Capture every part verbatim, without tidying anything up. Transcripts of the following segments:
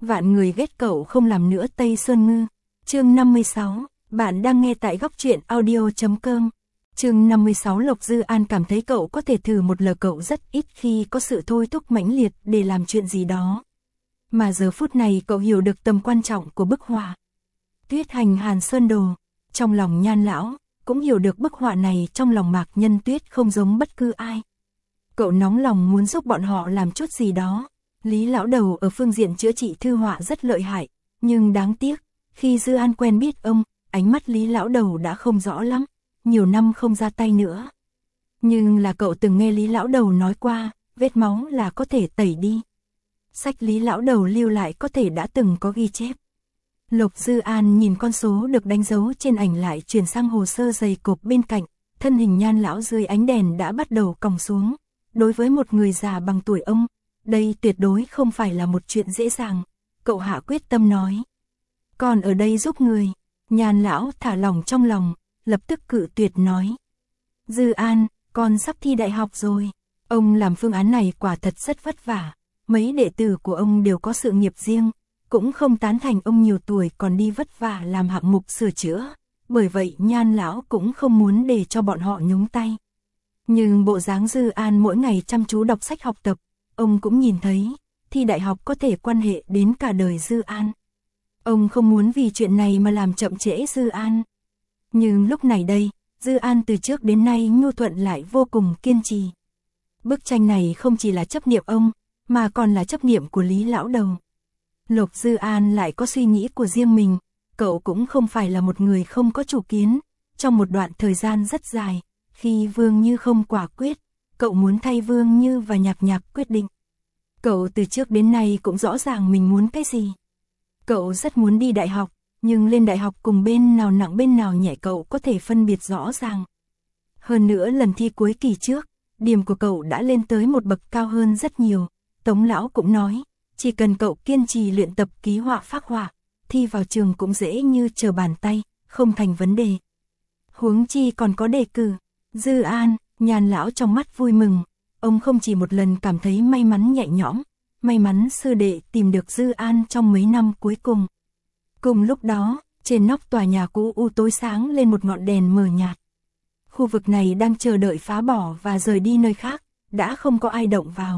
Vạn người ghét cậu không làm nữa Tây Sơn Ngư. Chương năm mươi sáu, bạn đang nghe tại góc truyện audio chấm com. Chương năm mươi sáu. Lộc Dư An cảm thấy cậu có thể thử một lần, cậu rất ít khi có sự thôi thúc mãnh liệt để làm chuyện gì đó. Mà giờ phút này cậu hiểu được tầm quan trọng của bức họa Tuyết Hành Hàn Sơn Đồ. Trong lòng Nhan lão cũng hiểu được bức họa này trong lòng Mạc Nhân Tuyết không giống bất cứ ai. Cậu nóng lòng muốn giúp bọn họ làm chút gì đó. Lý lão đầu ở phương diện chữa trị thư họa rất lợi hại, nhưng đáng tiếc, khi Dư An quen biết ông, ánh mắt Lý lão đầu đã không rõ lắm, nhiều năm không ra tay nữa. Nhưng là cậu từng nghe Lý lão đầu nói qua, vết máu là có thể tẩy đi. Sách Lý lão đầu lưu lại có thể đã từng có ghi chép. Lộc Dư An nhìn con số được đánh dấu trên ảnh lại chuyển sang hồ sơ dày cộp bên cạnh, thân hình Nhan lão dưới ánh đèn đã bắt đầu còng xuống. Đối với một người già bằng tuổi ông, đây tuyệt đối không phải là một chuyện dễ dàng, cậu hạ quyết tâm nói. Còn ở đây giúp người, Nhan lão thả lỏng trong lòng, lập tức cự tuyệt nói. Dư An, con sắp thi đại học rồi, ông làm phương án này quả thật rất vất vả, mấy đệ tử của ông đều có sự nghiệp riêng, cũng không tán thành ông nhiều tuổi còn đi vất vả làm hạng mục sửa chữa, bởi vậy Nhan lão cũng không muốn để cho bọn họ nhúng tay. Nhưng bộ dáng Dư An mỗi ngày chăm chú đọc sách học tập, ông cũng nhìn thấy, thi đại học có thể quan hệ đến cả đời Dư An. Ông không muốn vì chuyện này mà làm chậm trễ Dư An. Nhưng lúc này đây, Dư An từ trước đến nay nhu thuận lại vô cùng kiên trì. Bức tranh này không chỉ là chấp niệm ông, mà còn là chấp niệm của Lý lão đầu. Lộc Dư An lại có suy nghĩ của riêng mình, cậu cũng không phải là một người không có chủ kiến. Trong một đoạn thời gian rất dài, khi Vương Như không quả quyết, cậu muốn thay Vương Như và Nhạc Nhạc quyết định. Cậu từ trước đến nay cũng rõ ràng mình muốn cái gì. Cậu rất muốn đi đại học, nhưng lên đại học cùng bên nào nặng bên nào nhẹ cậu có thể phân biệt rõ ràng. Hơn nữa lần thi cuối kỳ trước, điểm của cậu đã lên tới một bậc cao hơn rất nhiều. Tống lão cũng nói, chỉ cần cậu kiên trì luyện tập ký họa phác họa, thi vào trường cũng dễ như trở bàn tay, không thành vấn đề. Huống chi còn có đề cử. Dư An, Nhan lão trong mắt vui mừng, ông không chỉ một lần cảm thấy may mắn nhẹ nhõm, may mắn sư đệ tìm được Dư An trong mấy năm cuối cùng. Cùng lúc đó, trên nóc tòa nhà cũ u tối sáng lên một ngọn đèn mờ nhạt. Khu vực này đang chờ đợi phá bỏ và rời đi nơi khác, đã không có ai động vào.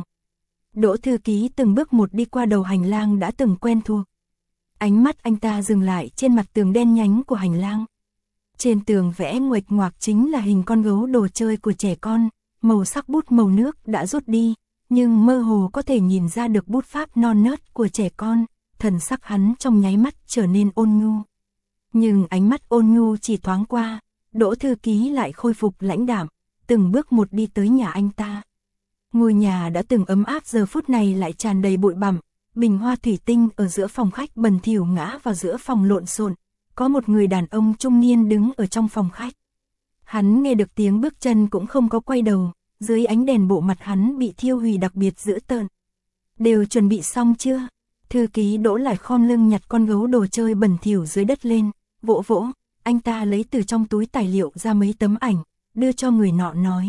Đỗ thư ký từng bước một đi qua đầu hành lang đã từng quen thuộc. Ánh mắt anh ta dừng lại trên mặt tường đen nhánh của hành lang. Trên tường vẽ nguệch ngoạc chính là hình con gấu đồ chơi của trẻ con, màu sắc bút màu nước đã rút đi, nhưng mơ hồ có thể nhìn ra được bút pháp non nớt của trẻ con, thần sắc hắn trong nháy mắt trở nên ôn nhu. Nhưng ánh mắt ôn nhu chỉ thoáng qua, Đỗ thư ký lại khôi phục lãnh đạm, từng bước một đi tới nhà anh ta. Ngôi nhà đã từng ấm áp giờ phút này lại tràn đầy bụi bặm, bình hoa thủy tinh ở giữa phòng khách bẩn thỉu ngã vào giữa phòng lộn xộn. Có một người đàn ông trung niên đứng ở trong phòng khách. Hắn nghe được tiếng bước chân cũng không có quay đầu, dưới ánh đèn bộ mặt hắn bị thiêu hủy đặc biệt dữ tợn. Đều chuẩn bị xong chưa? Thư ký Đỗ lại khom lưng nhặt con gấu đồ chơi bẩn thỉu dưới đất lên, vỗ vỗ, anh ta lấy từ trong túi tài liệu ra mấy tấm ảnh, đưa cho người nọ nói.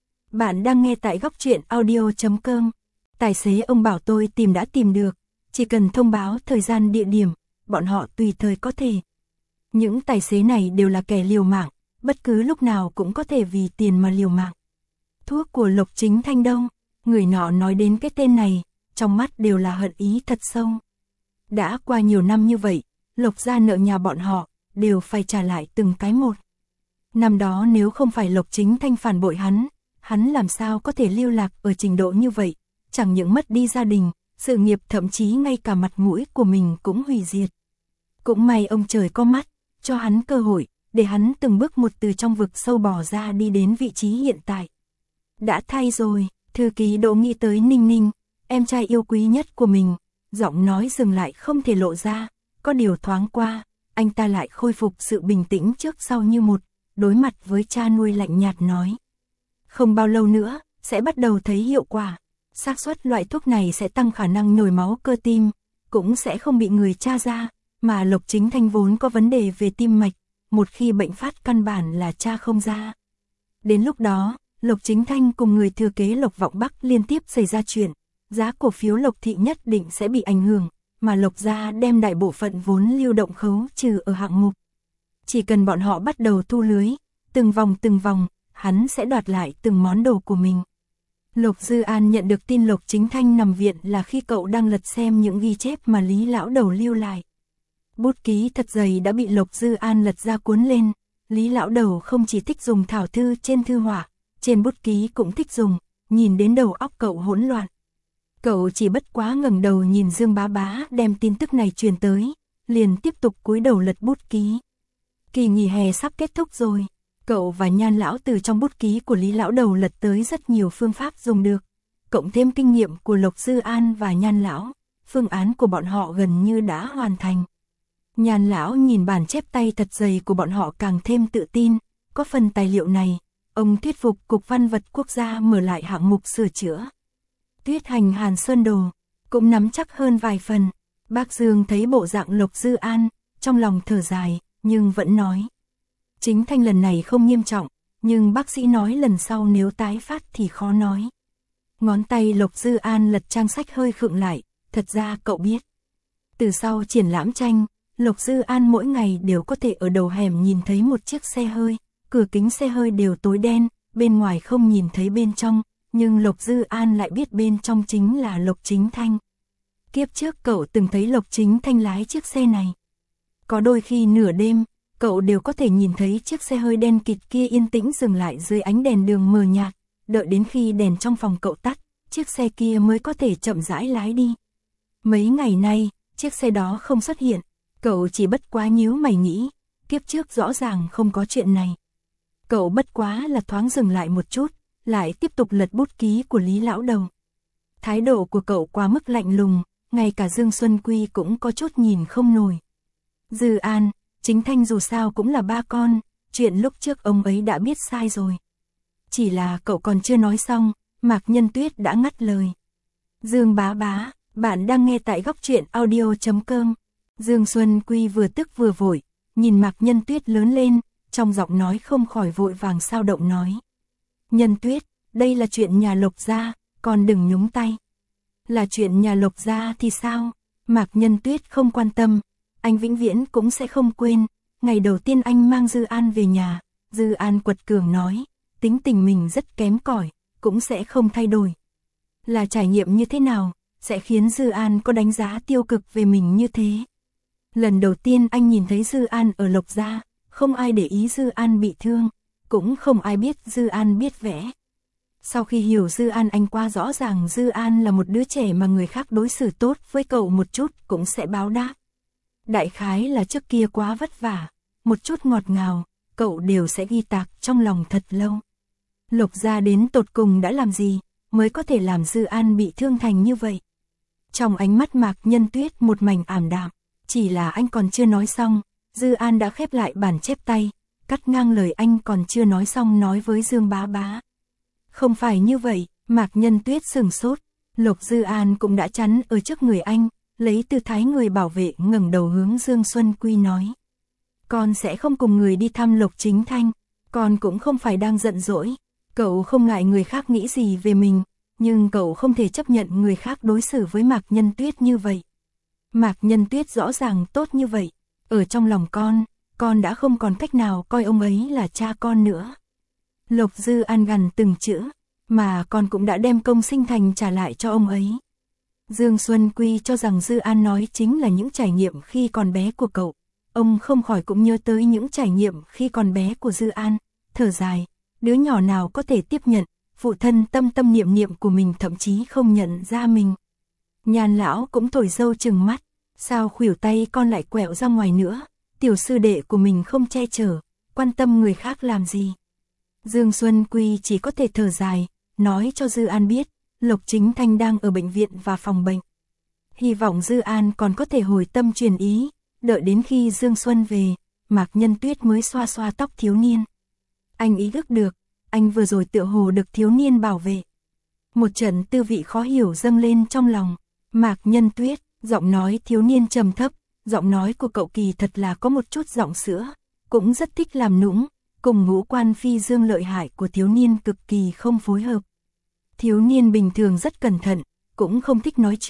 Bạn đang nghe tại góc truyện audio chấm com. Tài xế ông bảo tôi tìm đã tìm được, chỉ cần thông báo thời gian địa điểm, bọn họ tùy thời có thể. Những tài xế này đều là kẻ liều mạng, bất cứ lúc nào cũng có thể vì tiền mà liều mạng. Thuốc của Lộc Chính Thanh đâu? Người nọ nói đến cái tên này, trong mắt đều là hận ý thật sâu. Đã qua nhiều năm như vậy, Lộc gia nợ nhà bọn họ, đều phải trả lại từng cái một. Năm đó nếu không phải Lộc Chính Thanh phản bội hắn, hắn làm sao có thể lưu lạc ở trình độ như vậy, chẳng những mất đi gia đình, sự nghiệp thậm chí ngay cả mặt mũi của mình cũng hủy diệt. Cũng may ông trời có mắt, cho hắn cơ hội, để hắn từng bước một từ trong vực sâu bò ra đi đến vị trí hiện tại. Đã thay rồi, thư ký Đỗ nghĩ tới Ninh Ninh, em trai yêu quý nhất của mình, giọng nói dừng lại không thể lộ ra, có điều thoáng qua, anh ta lại khôi phục sự bình tĩnh trước sau như một, đối mặt với cha nuôi lạnh nhạt nói. Không bao lâu nữa, sẽ bắt đầu thấy hiệu quả, xác suất loại thuốc này sẽ tăng khả năng nhồi máu cơ tim, cũng sẽ không bị người tra ra. Mà Lộc Chính Thanh vốn có vấn đề về tim mạch, một khi bệnh phát căn bản là tra không ra. Đến lúc đó, Lộc Chính Thanh cùng người thừa kế Lộc Vọng Bắc liên tiếp xảy ra chuyện, giá cổ phiếu Lộc Thị nhất định sẽ bị ảnh hưởng, mà Lộc Gia đem đại bộ phận vốn lưu động khấu trừ ở hạng mục. Chỉ cần bọn họ bắt đầu thu lưới, từng vòng từng vòng, hắn sẽ đoạt lại từng món đồ của mình. Lộc Dư An nhận được tin Lộc Chính Thanh nằm viện là khi cậu đang lật xem những ghi chép mà Lý lão đầu lưu lại. Bút ký thật dày đã bị Lộc Dư An lật ra cuốn lên. Lý lão đầu không chỉ thích dùng thảo thư trên thư họa, trên bút ký cũng thích dùng, nhìn đến đầu óc cậu hỗn loạn. Cậu chỉ bất quá ngẩng đầu nhìn Dương Bá Bá đem tin tức này truyền tới, liền tiếp tục cúi đầu lật bút ký. Kỳ nghỉ hè sắp kết thúc rồi, cậu và Nhan lão từ trong bút ký của Lý lão đầu lật tới rất nhiều phương pháp dùng được, cộng thêm kinh nghiệm của Lộc Dư An và Nhan lão, phương án của bọn họ gần như đã hoàn thành. Nhan lão nhìn bản chép tay thật dày của bọn họ càng thêm tự tin, có phần tài liệu này, ông thuyết phục Cục Văn vật Quốc gia mở lại hạng mục sửa chữa. Tuyết Hành Hàn Sơn Đồ cũng nắm chắc hơn vài phần. Bác Dương thấy bộ dạng Lộc Dư An, trong lòng thở dài, nhưng vẫn nói. Chính Thanh lần này không nghiêm trọng, nhưng bác sĩ nói lần sau nếu tái phát thì khó nói. Ngón tay Lộc Dư An lật trang sách hơi khựng lại, thật ra cậu biết. Từ sau triển lãm tranh, Lộc Dư An mỗi ngày đều có thể ở đầu hẻm nhìn thấy một chiếc xe hơi, cửa kính xe hơi đều tối đen, bên ngoài không nhìn thấy bên trong, nhưng Lộc Dư An lại biết bên trong chính là Lộc Chính Thanh. Kiếp trước cậu từng thấy Lộc Chính Thanh lái chiếc xe này. Có đôi khi nửa đêm, cậu đều có thể nhìn thấy chiếc xe hơi đen kịt kia yên tĩnh dừng lại dưới ánh đèn đường mờ nhạt, đợi đến khi đèn trong phòng cậu tắt, chiếc xe kia mới có thể chậm rãi lái đi. Mấy ngày nay, chiếc xe đó không xuất hiện, cậu chỉ bất quá nhíu mày nghĩ, kiếp trước rõ ràng không có chuyện này. Cậu bất quá là thoáng dừng lại một chút, lại tiếp tục lật bút ký của Lý lão đầu. Thái độ của cậu quá mức lạnh lùng, ngay cả Dương Xuân Quy cũng có chút nhìn không nổi. Dư An, Chính Thanh dù sao cũng là ba con, chuyện lúc trước ông ấy đã biết sai rồi. Chỉ là cậu còn chưa nói xong, Mạc Nhân Tuyết đã ngắt lời. Dương Bá Bá, bạn đang nghe tại góc truyện audio chấm com. Dương Xuân Quy vừa tức vừa vội, nhìn Mạc Nhân Tuyết lớn lên, trong giọng nói không khỏi vội vàng sao động nói. Nhân Tuyết, đây là chuyện nhà Lộc gia, con đừng nhúng tay. Là chuyện nhà Lộc gia thì sao? Mạc Nhân Tuyết không quan tâm, anh vĩnh viễn cũng sẽ không quên. Ngày đầu tiên anh mang Dư An về nhà, Dư An quật cường nói, tính tình mình rất kém cỏi, cũng sẽ không thay đổi. Là trải nghiệm như thế nào, sẽ khiến Dư An có đánh giá tiêu cực về mình như thế? Lần đầu tiên anh nhìn thấy Dư An ở Lộc gia, không ai để ý Dư An bị thương, cũng không ai biết Dư An biết vẽ. Sau khi hiểu Dư An anh qua rõ ràng Dư An là một đứa trẻ mà người khác đối xử tốt với cậu một chút cũng sẽ báo đáp. Đại khái là trước kia quá vất vả, một chút ngọt ngào, cậu đều sẽ ghi tạc trong lòng thật lâu. Lộc gia đến tột cùng đã làm gì, mới có thể làm Dư An bị thương thành như vậy? Trong ánh mắt Mạc Nhân Tuyết một mảnh ảm đạm, chỉ là anh còn chưa nói xong, Dư An đã khép lại bản chép tay, cắt ngang lời anh còn chưa nói xong nói với Dương Bá Bá. Không phải như vậy, Mạc Nhân Tuyết sừng sốt, Lộc Dư An cũng đã chắn ở trước người anh, lấy tư thái người bảo vệ ngẩng đầu hướng Dương Xuân Quy nói. Con sẽ không cùng người đi thăm Lộc Chính Thanh, con cũng không phải đang giận dỗi, cậu không ngại người khác nghĩ gì về mình, nhưng cậu không thể chấp nhận người khác đối xử với Mạc Nhân Tuyết như vậy. Mạc Nhân Tuyết rõ ràng tốt như vậy, ở trong lòng con, con đã không còn cách nào coi ông ấy là cha con nữa. Lộc Dư An gằn từng chữ, mà con cũng đã đem công sinh thành trả lại cho ông ấy. Dương Xuân Quy cho rằng Dư An nói chính là những trải nghiệm khi còn bé của cậu. Ông không khỏi cũng nhớ tới những trải nghiệm khi còn bé của Dư An, thở dài, đứa nhỏ nào có thể tiếp nhận, phụ thân tâm tâm niệm niệm của mình thậm chí không nhận ra mình. Nhan lão cũng thổi dâu chừng mắt, sao khuỷu tay con lại quẹo ra ngoài nữa, tiểu sư đệ của mình không che chở, quan tâm người khác làm gì. Dương Xuân Quy chỉ có thể thở dài, nói cho Dư An biết, Lộc Chính Thanh đang ở bệnh viện và phòng bệnh. Hy vọng Dư An còn có thể hồi tâm truyền ý, đợi đến khi Dương Xuân về, Mạc Nhân Tuyết mới xoa xoa tóc thiếu niên. Anh ý thức được, anh vừa rồi tựa hồ được thiếu niên bảo vệ. Một trận tư vị khó hiểu dâng lên trong lòng. Mạc Nhân Tuyết, giọng nói thiếu niên trầm thấp, giọng nói của cậu kỳ thật là có một chút giọng sữa, cũng rất thích làm nũng, cùng ngũ quan phi dương lợi hại của thiếu niên cực kỳ không phối hợp. Thiếu niên bình thường rất cẩn thận, cũng không thích nói chuyện,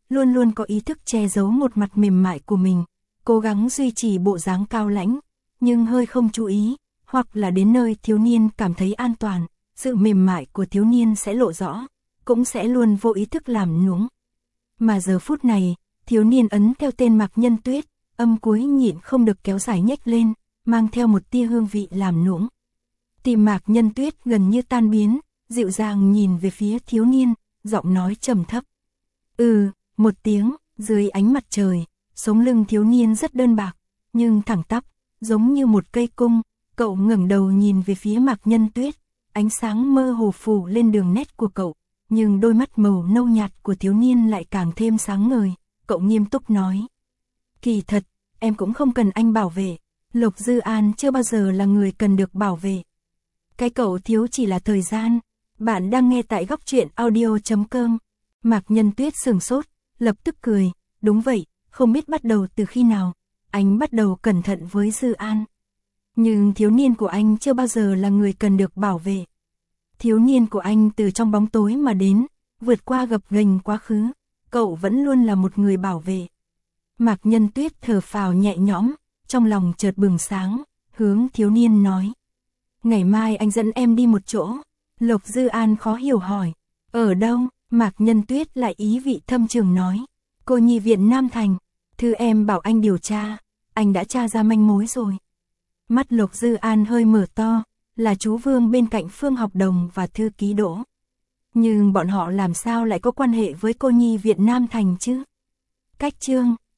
luôn luôn có ý thức che giấu một mặt mềm mại của mình, cố gắng duy trì bộ dáng cao lãnh, nhưng hơi không chú ý, hoặc là đến nơi thiếu niên cảm thấy an toàn, sự mềm mại của thiếu niên sẽ lộ rõ, cũng sẽ luôn vô ý thức làm nũng. Mà giờ phút này, thiếu niên ấn theo tên Mạc Nhân Tuyết, âm cuối nhịn không được kéo dài nhếch lên, mang theo một tia hương vị làm nũng. Tim Mạc Nhân Tuyết gần như tan biến, dịu dàng nhìn về phía thiếu niên, giọng nói trầm thấp. Ừ, một tiếng, dưới ánh mặt trời, sống lưng thiếu niên rất đơn bạc, nhưng thẳng tắp, giống như một cây cung, cậu ngẩng đầu nhìn về phía Mạc Nhân Tuyết, ánh sáng mơ hồ phủ lên đường nét của cậu, nhưng đôi mắt màu nâu nhạt của thiếu niên lại càng thêm sáng ngời, cậu nghiêm túc nói. Kỳ thật, em cũng không cần anh bảo vệ, Lộc Dư An chưa bao giờ là người cần được bảo vệ. Cái cậu thiếu chỉ là thời gian. Bạn đang nghe tại góc truyện audio chấm com. Mạc Nhân Tuyết sửng sốt, lập tức cười, đúng vậy, không biết bắt đầu từ khi nào, anh bắt đầu cẩn thận với Dư An. Nhưng thiếu niên của anh chưa bao giờ là người cần được bảo vệ. Thiếu niên của anh từ trong bóng tối mà đến, vượt qua gập ghềnh quá khứ, cậu vẫn luôn là một người bảo vệ. Mạc Nhân Tuyết thở phào nhẹ nhõm, trong lòng chợt bừng sáng, hướng thiếu niên nói. Ngày mai anh dẫn em đi một chỗ. Lộc Dư An khó hiểu hỏi. Ở đâu? Mạc Nhân Tuyết lại ý vị thâm trường nói. Cô nhi viện Nam Thành. Thư em bảo anh điều tra. Anh đã tra ra manh mối rồi. Mắt Lộc Dư An hơi mở to. Là chú Vương bên cạnh Phương Học Đồng và thư ký Đỗ. Nhưng bọn họ làm sao lại có quan hệ với cô nhi viện Nam Thành chứ? Cách chương